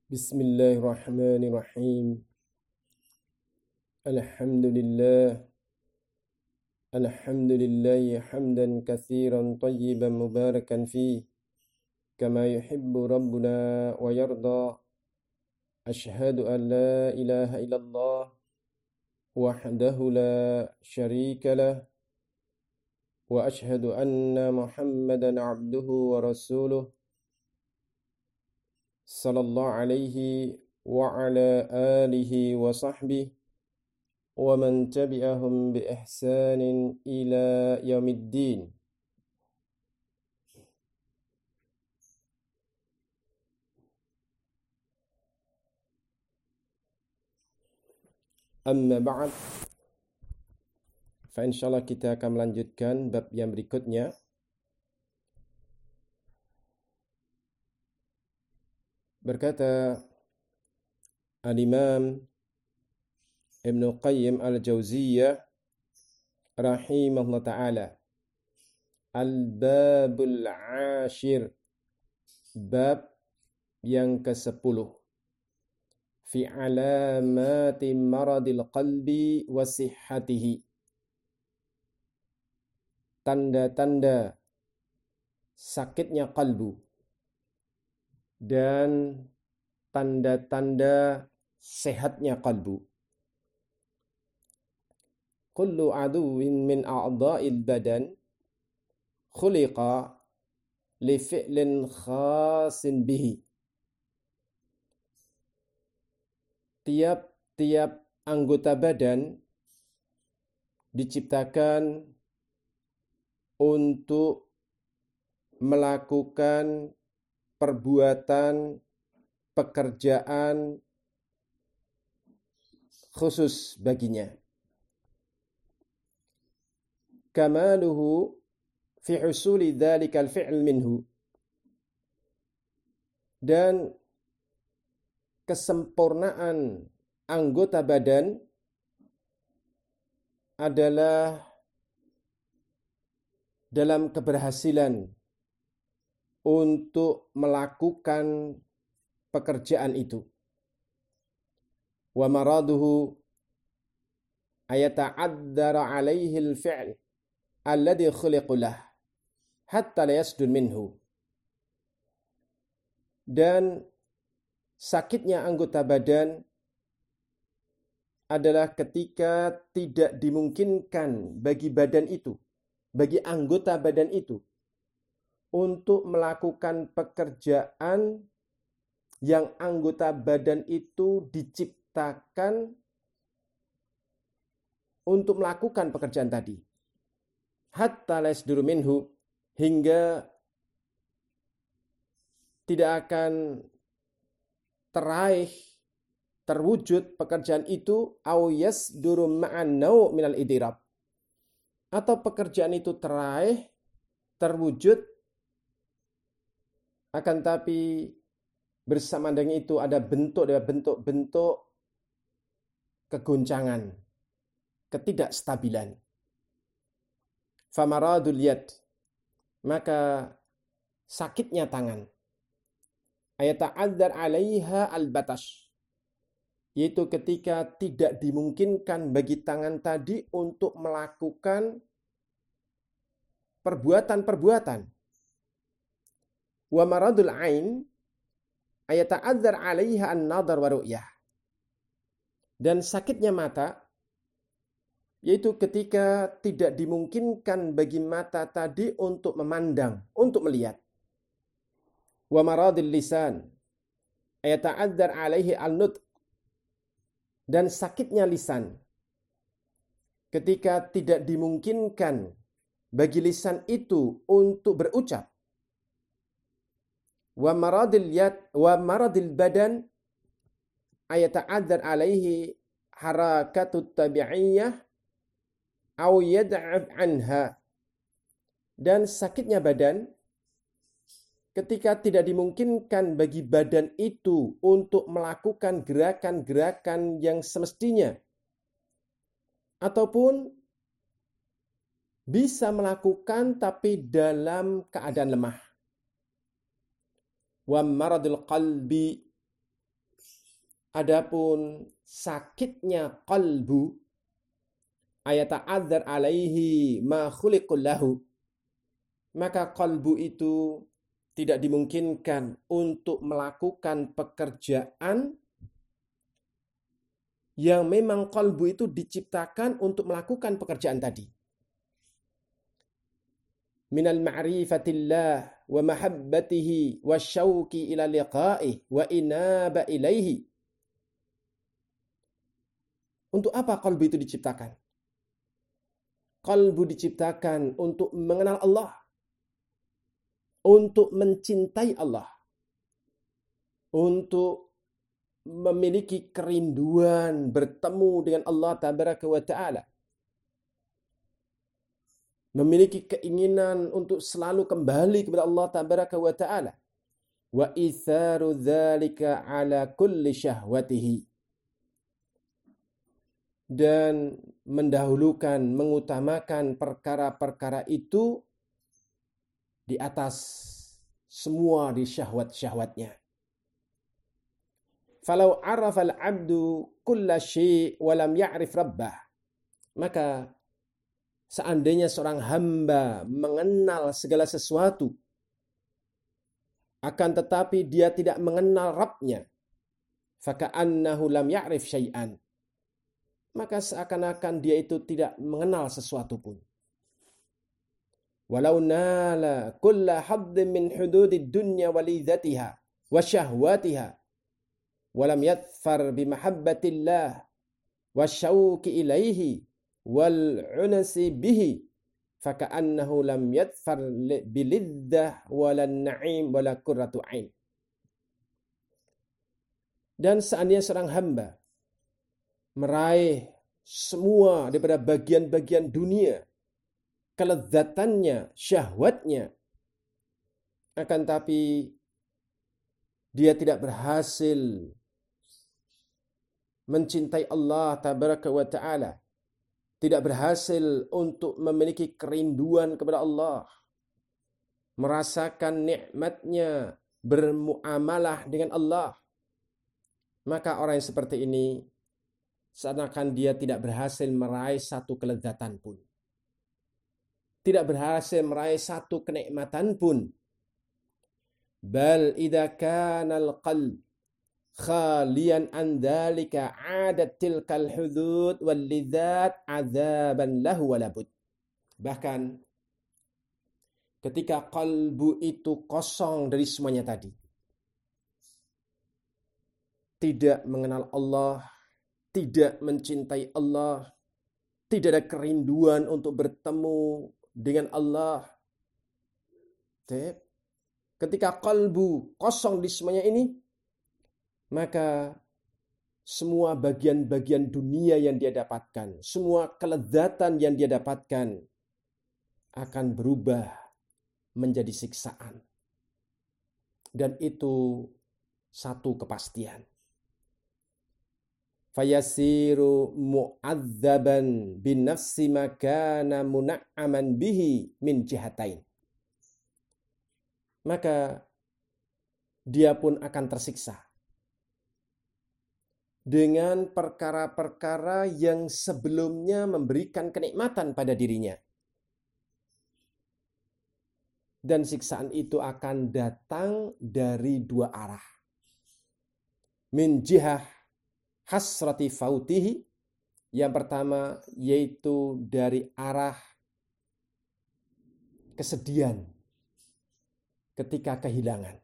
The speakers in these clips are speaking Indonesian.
Bismillahirrahmanirrahim. Alhamdulillah. Alhamdulillahi hamdan katsiran tayyiban mubarakan fi kama yuhibbu rabbuna wa yarda. Ashhadu an la ilaha illallah wahdahu la syarika lah wa ashhadu anna Muhammadan abduhu wa rasuluh sallallahu alaihi wa ala alihi wa sahbihi wa man tabi'ahum bi ihsanin ila yaumiddin. Amma ba'd, fa insyaallah kita akan melanjutkan bab yang berikutnya. Berkata Al-Imam Ibn Qayyim Al-Jauziyah rahimahullah ta'ala, Al-Babul Ashir, bab yang ke-10, fi alamati maradil qalbi wa sihhatihi, tanda-tanda sakitnya kalbu dan tanda-tanda sehatnya kalbu. Kullu aduwin min a'dha'il badan khuliqa li fi'lin khasin bihi. Tiap-tiap anggota badan diciptakan untuk melakukan perbuatan, pekerjaan khusus baginya. Kamaluhu fi husuli dzalikal fi'l minhu, dan kesempurnaan anggota badan adalah dalam keberhasilan untuk melakukan pekerjaan itu. Wa maraduhu ayata'addara alaihi al-fi'l alladhi khuliqa lah hatta la yasdun minhu. Dan sakitnya anggota badan adalah ketika tidak dimungkinkan bagi badan itu, bagi anggota badan itu, untuk melakukan pekerjaan yang anggota badan itu diciptakan untuk melakukan pekerjaan tadi. Hatta la yasduru minhu, hingga tidak akan terwujud pekerjaan itu, au yasduru ma'an naw' minal idirab, atau pekerjaan itu terwujud, akan tapi bersama dengan itu ada bentuk-bentuk kegoncangan, ketidakstabilan. Famaradul yad, maka sakitnya tangan, ayata'adzar 'alaiha al-batash, yaitu ketika tidak dimungkinkan bagi tangan tadi untuk melakukan perbuatan-perbuatan. Wa maradul ain ayata'adzar 'alaiha an-nadhar wa ru'yah, dan sakitnya mata, yaitu ketika tidak dimungkinkan bagi mata tadi untuk memandang, untuk melihat. Wa maradil lisan ayata'adzar 'alaihi al-nutq, dan sakitnya lisan ketika tidak dimungkinkan bagi lisan itu untuk berucap. Wa maradil yad wa maradil badan ayata'adzar 'alaihi harakatut tabi'iyyah au yad'af anha, dan sakitnya badan ketika tidak dimungkinkan bagi badan itu untuk melakukan gerakan-gerakan yang semestinya, ataupun bisa melakukan tapi dalam keadaan lemah. Wa maradul qalbi Adapun sakitnya qalbu, ayata'adzar alaihi ma khuliqul lahu, maka qalbu itu tidak dimungkinkan untuk melakukan pekerjaan yang memang qalbu itu diciptakan untuk melakukan pekerjaan tadi. Minal ma'rifatillah wa mahabbatihi wa syauqi ila liqa'ih wa inaba ilaihi. Untuk apa qalbu itu diciptakan? Qalbu diciptakan untuk mengenal Allah, untuk mencintai Allah, untuk memiliki kerinduan bertemu dengan Allah Tabaraka wa Ta'ala, memiliki keinginan untuk selalu kembali kepada Allah Tabaraka wa Ta'ala, wa itharu dzalika ala kulli syahwatihi, dan mendahulukan, mengutamakan perkara-perkara itu di atas semua di syahwat-syahwatnya. Falau arafal abdu kulla syai' wa lam ya'rif rabbah, maka seandainya seorang hamba mengenal segala sesuatu, akan tetapi dia tidak mengenal Rabbnya, faka'annahu lam ya'rif syai'an, maka seakan-akan dia itu tidak mengenal sesuatu pun. Walau nala kulla haddin min hududid dunya walidatiha wa syahwatiha walam yadfar bimahabbatillah wa syauqi ilaihi wal unasi bihi faka'annahu lam yadfar biliddah walan na'im wala qurratu ain. Dan seandainya seorang hamba meraih semua daripada bagian-bagian dunia, kelezatannya, syahwatnya, akan tapi dia tidak berhasil mencintai Allah Tabaraka wa Ta'ala, tidak berhasil untuk memiliki kerinduan kepada Allah, merasakan nikmatnya, bermuamalah dengan Allah, maka orang yang seperti ini seakan dia tidak berhasil meraih satu kelezatan pun, tidak berhasil meraih satu kenikmatan pun. Bal idza kana al-qalb khaliyan an dzalika 'adat tilkal hudud wal lidzat 'adzaban lahu wa labud. Bahkan ketika kalbu itu kosong dari semuanya tadi, tidak mengenal Allah, tidak mencintai Allah, tidak ada kerinduan untuk bertemu dengan Allah. Ketika kalbu kosong di semuanya ini, maka semua bagian-bagian dunia yang dia dapatkan, semua kelezatan yang dia dapatkan akan berubah menjadi siksaan. Dan itu satu kepastian. Fayasiru mu'adzaban bin nafsi makana muna'aman bihi min jihatain. Maka dia pun akan tersiksa dengan perkara-perkara yang sebelumnya memberikan kenikmatan pada dirinya. Dan siksaan itu akan datang dari dua arah. Min jihah hasrati fautihi, yang pertama yaitu dari arah kesedihan ketika kehilangan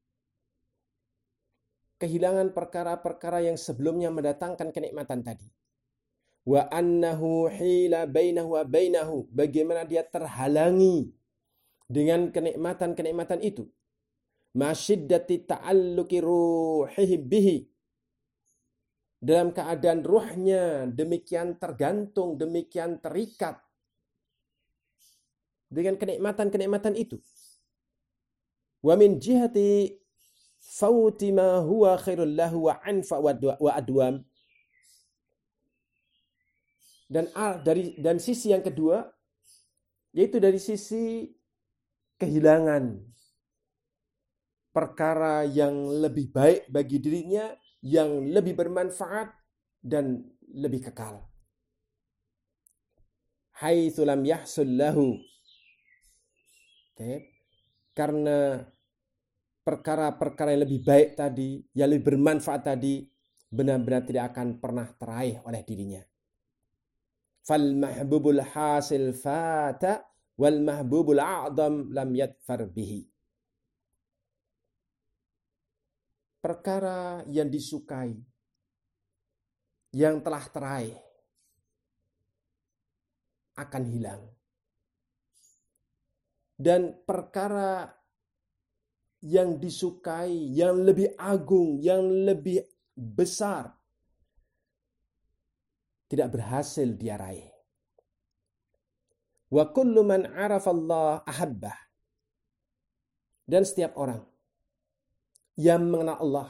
perkara-perkara yang sebelumnya mendatangkan kenikmatan tadi. Wa annahu hila bainahu wa bainahu, bagaimana dia terhalangi dengan kenikmatan-kenikmatan itu. Masyiddati ta'alluqi ruhihi bihi, dalam keadaan ruhnya demikian tergantung, demikian terikat dengan kenikmatan-kenikmatan itu. Wa min jihati fauti ma huwa khairul lahu wa anfa wa adwam. Dan sisi yang kedua, yaitu dari sisi kehilangan perkara yang lebih baik bagi dirinya yang lebih bermanfaat dan lebih kekal. Haitsu lam yahsul lahu. Karena perkara-perkara yang lebih baik tadi, yang lebih bermanfaat tadi, benar-benar tidak akan pernah teraih oleh dirinya. Fal mahbubul hasil fata wal mahbubul a'dam lam yadfar bihi. Perkara yang disukai, yang telah teraih, akan hilang. Dan perkara yang disukai, yang lebih agung, yang lebih besar, tidak berhasil dia raih. Wa kullu man 'arafa Allah ahabbah. Dan setiap orang yang mengenal Allah,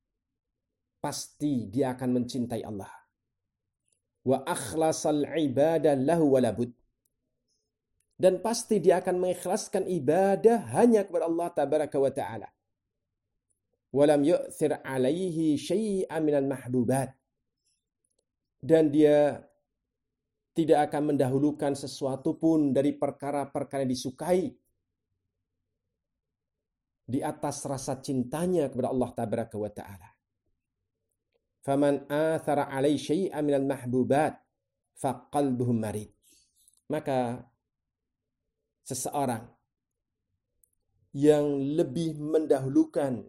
pasti dia akan mencintai Allah. Wa akhlasal ibadah lahu walabud. Dan pasti dia akan mengikhlaskan ibadah hanya kepada Allah tabaraka wa ta'ala. Walam yu'thir alaihi syai'an minal mahbubat. Dan dia tidak akan mendahulukan sesuatu pun dari perkara-perkara yang disukai di atas rasa cintanya kepada Allah tabaraka wa ta'ala. Faman athara alaihi syai'an minal mahbubat faqalbuhum marid. Maka seseorang yang lebih mendahulukan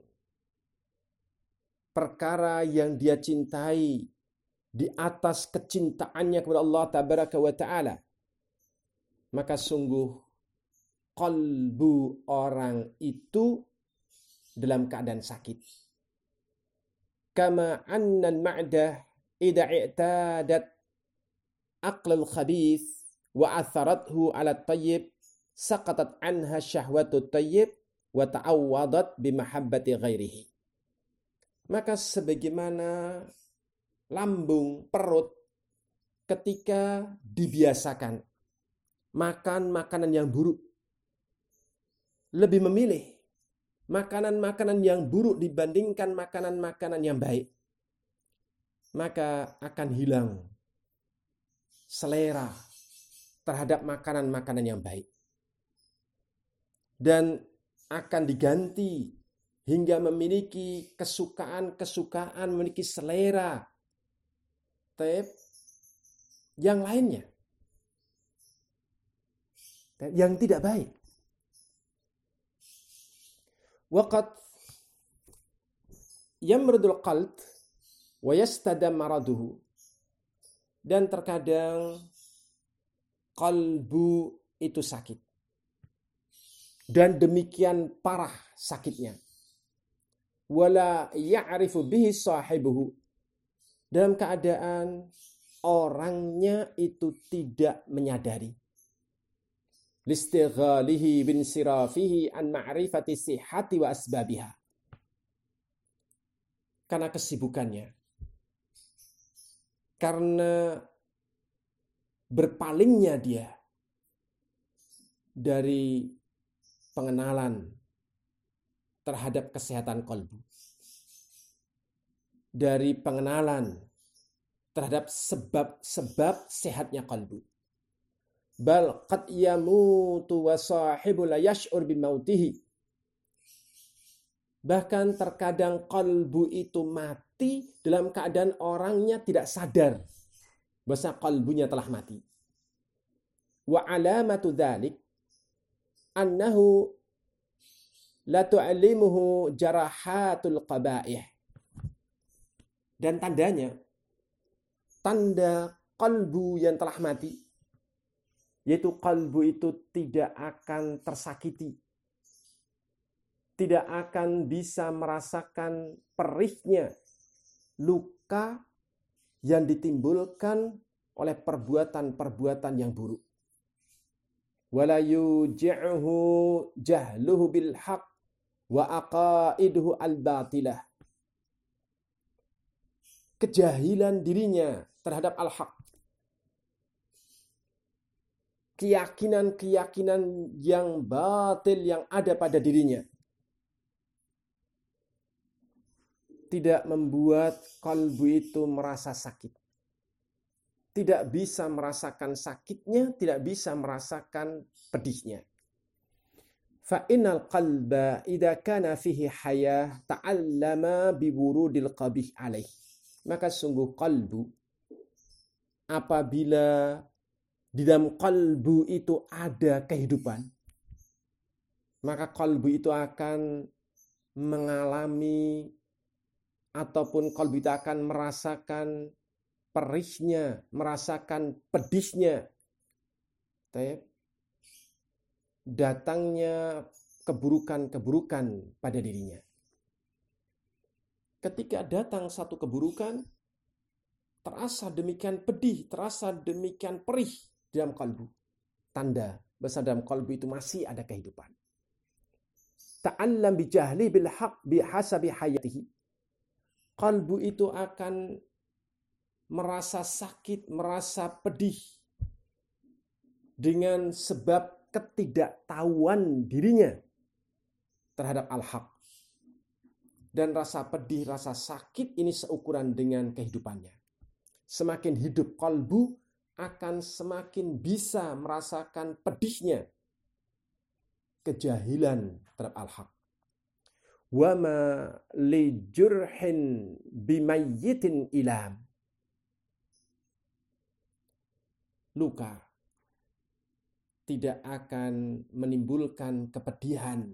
perkara yang dia cintai di atas kecintaannya kepada Allah tabaraka wa ta'ala, maka sungguh qalbu orang itu dalam keadaan sakit. Kama anna al-ma'dah idza i'tadat aqlal khabith wa atharathu 'ala at-tayyib saqatat anha syahwatu tayyib wa ta'awwadat bimahabbati ghairihi. Maka sebagaimana lambung, perut ketika dibiasakan makan makanan yang buruk, lebih memilih makanan-makanan yang buruk dibandingkan makanan-makanan yang baik, maka akan hilang selera terhadap makanan-makanan yang baik. Dan akan diganti hingga memiliki kesukaan-kesukaan, memiliki selera yang lainnya, yang tidak baik. Waqad yamradul qalb wa yastadam maraduhu. Dan terkadang kalbu itu sakit. Dan demikian parah sakitnya. Wala ya'rifu bihi sahibuhu. Dalam keadaan orangnya itu tidak menyadari. Listighalihi bin sirafihi an ma'rifati sihhati wa asbabiha. Karena kesibukannya. Karena berpalingnya dia dari pengenalan terhadap kesehatan kalbu, dari pengenalan terhadap sebab-sebab sehatnya kalbu. Bal qad yamutu wa sahibu la yash'ur bimautihi. Bahkan terkadang kalbu itu mati dalam keadaan orangnya tidak sadar bahwa kalbunya telah mati. Wa alamatu dzalik annahu la tu'allimuhu jarahatul qabaih. Dan tandanya, tanda kalbu yang telah mati, yaitu kalbu itu tidak akan tersakiti, tidak akan bisa merasakan perihnya luka yang ditimbulkan oleh perbuatan-perbuatan yang buruk. Wala yuji'uhu jahluhu bil haq wa aqaiduhu al batilah. Kejahilan dirinya terhadap al-haq, keyakinan-keyakinan yang batil yang ada pada dirinya, tidak membuat kalbu itu merasa sakit. Tidak bisa merasakan sakitnya, tidak bisa merasakan pedihnya. Fa innal qalba idza kana fihi hayah ta'allama bi wurudil qabih alaih. Maka sungguh kalbu, apabila di dalam kalbu itu ada kehidupan, maka kalbu itu akan mengalami ataupun kalbu itu akan merasakan perihnya, merasakan pedihnya, datangnya keburukan-keburukan pada dirinya. Ketika datang satu keburukan, terasa demikian pedih, terasa demikian perih di dalam kalbu. Tanda bahwa dalam kalbu itu masih ada kehidupan. Ta'allam bijahli bil haq bihasabi hayatihi. Kalbu itu akan merasa sakit, merasa pedih dengan sebab ketidaktahuan dirinya terhadap al-haq. Dan rasa pedih, rasa sakit ini seukuran dengan kehidupannya. Semakin hidup kalbu, akan semakin bisa merasakan pedihnya kejahilan terhadap al-haq. Wa ma li jurhin bimayyitin ilam. Luka tidak akan menimbulkan kepedihan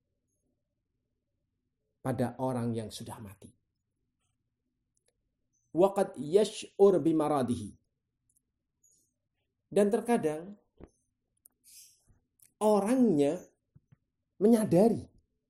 pada orang yang sudah mati. Wa qad yash'ur bimaradihi. Dan terkadang orangnya menyadari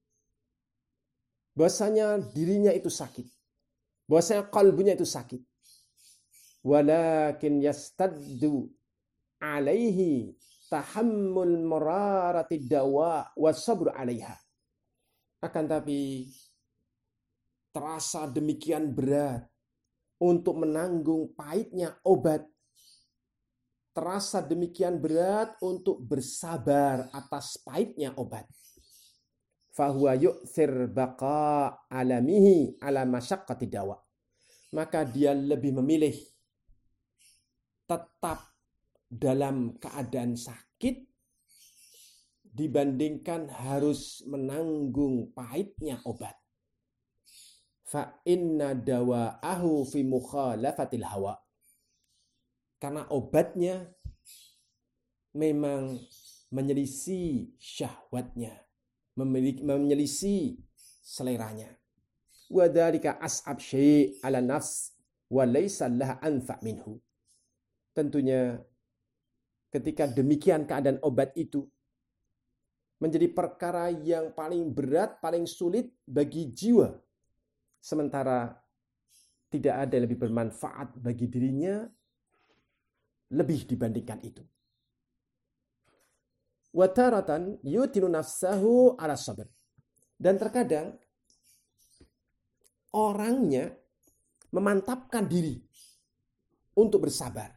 bahwasanya dirinya itu sakit, bahwasanya kalbunya itu sakit. Walakin yastaddu alaihi tahammul mararati dawa wa sabr alaiha. Akan tapi terasa demikian berat untuk menanggung pahitnya obat. Terasa demikian berat untuk bersabar atas pahitnya obat. Fahuwa yu'thir baqa alamihi ala masyaqqati dawa. Maka dia lebih memilih tetap dalam keadaan sakit dibandingkan harus menanggung pahitnya obat. Fa inna dawa'ahu fi mukhalafatil hawa. Karena obatnya memang menyelisih syahwatnya, menyelisih seleranya. Wa dzalika as'ab syai' 'ala nafs wa laysa laha anfa' minhu. Tentunya ketika demikian keadaan obat itu menjadi perkara yang paling berat, paling sulit bagi jiwa. Sementara tidak ada yang lebih bermanfaat bagi dirinya lebih dibandingkan itu. Wa taratan yutinu nafsahu ala sabr. Dan terkadang orangnya memantapkan diri untuk bersabar.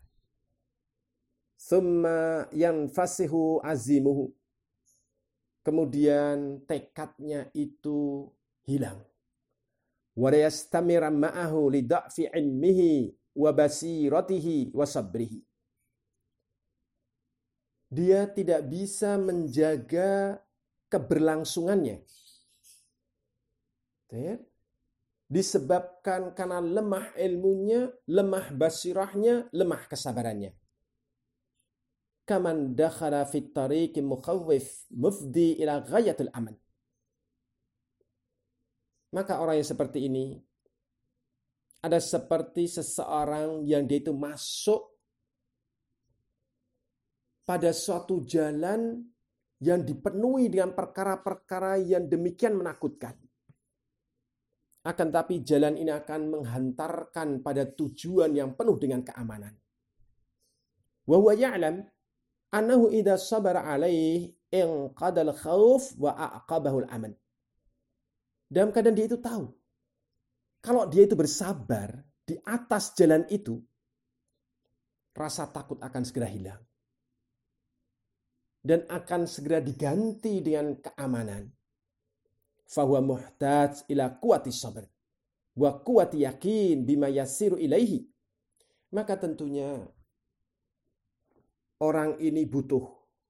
Thumma yanfasihu azimuhu. Kemudian tekadnya itu hilang. Wa yastamira ma'ahu li da'fi ilmihi wa basiratihi wa sabrihi. Dia tidak bisa menjaga keberlangsungannya. Disebabkan karena lemah ilmunya, lemah basirahnya, lemah kesabarannya. Kaman dakhala fit tariqi mukhawwif mufdi ila ghayatil aman. Maka orang yang seperti ini ada seperti seseorang yang dia itu masuk pada suatu jalan yang dipenuhi dengan perkara-perkara yang demikian menakutkan. Akan tapi jalan ini akan menghantarkan pada tujuan yang penuh dengan keamanan. Wa huwa ya'lam annahu idza sabara alaihi inqadal khauf wa aqabahu al-aman. Dalam keadaan dia itu tahu, kalau dia itu bersabar di atas jalan itu, rasa takut akan segera hilang. Dan akan segera diganti dengan keamanan. Fahuwa muhtaj ila quwwatis sabr. wa quwwati yakin bima yasiru ilaihi. Maka tentunya orang ini butuh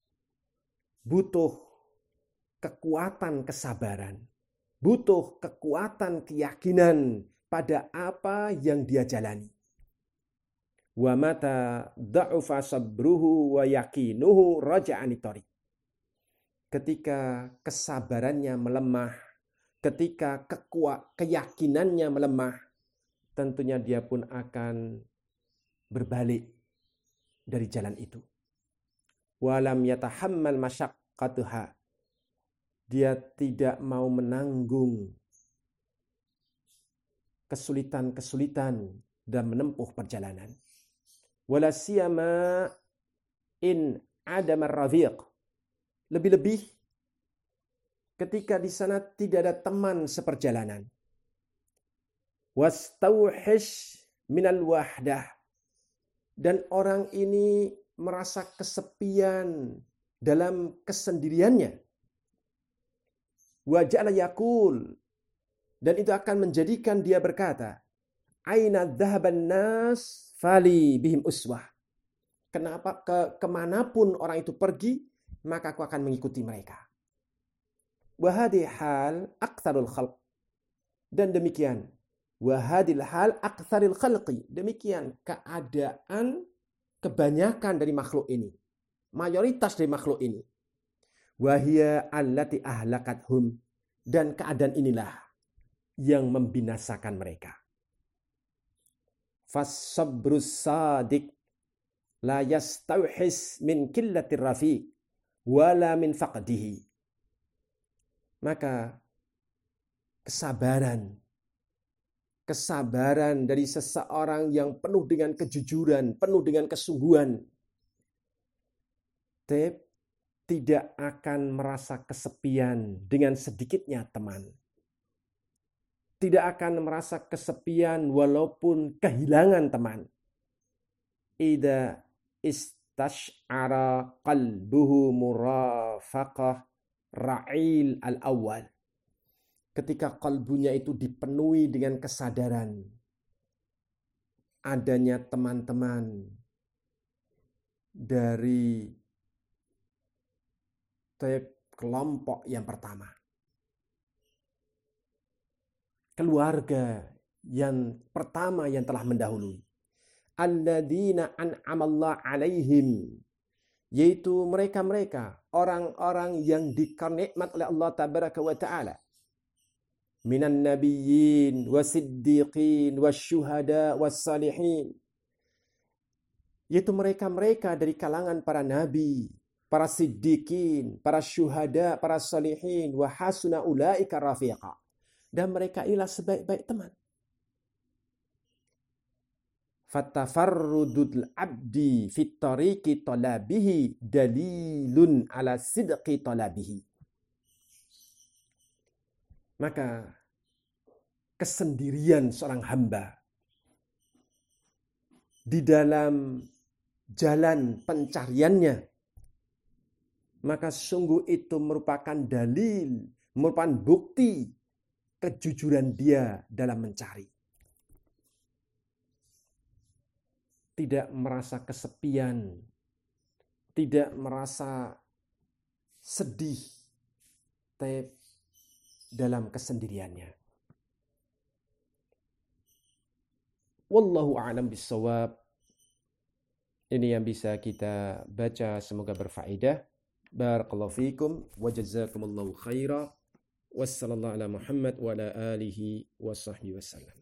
kekuatan kesabaran, butuh kekuatan keyakinan pada apa yang dia jalani. Wa mata da'ufa sabruhu wa yaqinuhu raja'ani tariq. Ketika kesabarannya melemah, ketika keyakinannya melemah, tentunya dia pun akan berbalik dari jalan itu. Walam yatahammal masyaqqatuha. Dia tidak mau menanggung kesulitan-kesulitan dan menempuh perjalanan. Wala siyama in adama rafiq. Lebih-lebih ketika di sana tidak ada teman seperjalanan. Wastauhish minal wahdah. Dan orang ini merasa kesepian dalam kesendiriannya. Wa ja'ala yaqul. Dan itu akan menjadikan dia berkata, aina dhahaban nas fali bihim uswah. Kenapa kemanapun orang itu pergi, maka aku akan mengikuti mereka. Wahadil hal aktsarul khalq. Dan demikian. Wahadil hal aktsaril khalqi. Demikian keadaan kebanyakan dari makhluk ini. Mayoritas dari makhluk ini. Wahia allati ahlakathum. Dan keadaan inilah yang membinasakan mereka. Fassabrus sadiq la yastauhis min killatir rafiq wala min faqdihi. Maka kesabaran dari seseorang yang penuh dengan kejujuran, penuh dengan kesungguhan, tidak akan merasa kesepian dengan sedikitnya teman. Tidak akan merasa kesepian walaupun kehilangan teman. Ida istash'ara qalbuhu murafaqah ra'il al-awwal. Ketika kalbunya itu dipenuhi dengan kesadaran adanya teman-teman dari kelompok yang pertama. Keluarga yang pertama yang telah mendahului. Alladzina an'amallahu alaihim. Yaitu mereka-mereka, orang-orang yang dikanikmat oleh Allah Tabaraka wa Ta'ala. Minan nabiyyin, wasiddiqin, wasyuhada, wassalihin. Yaitu mereka-mereka dari kalangan para nabi, para siddiqin, para syuhada, para salihin, wa hasuna ulaika rafiqa. Dan mereka inilah sebaik-baik teman. Fatafarrudul abdi fit tariqi talabihi dalilun ala sidqi talabihi. Maka kesendirian seorang hamba di dalam jalan pencariannya, maka sungguh itu merupakan dalil, merupakan bukti kejujuran dia dalam mencari. Tidak merasa kesepian, tidak merasa sedih dalam kesendiriannya. Wallahu a'lam bissawab. Ini yang bisa kita baca, semoga berfaedah. Barakallahu fikum wa jazakumullahu khaira. Wassallallahu ala Muhammad wa ala alihi wa sahbihi wasallam.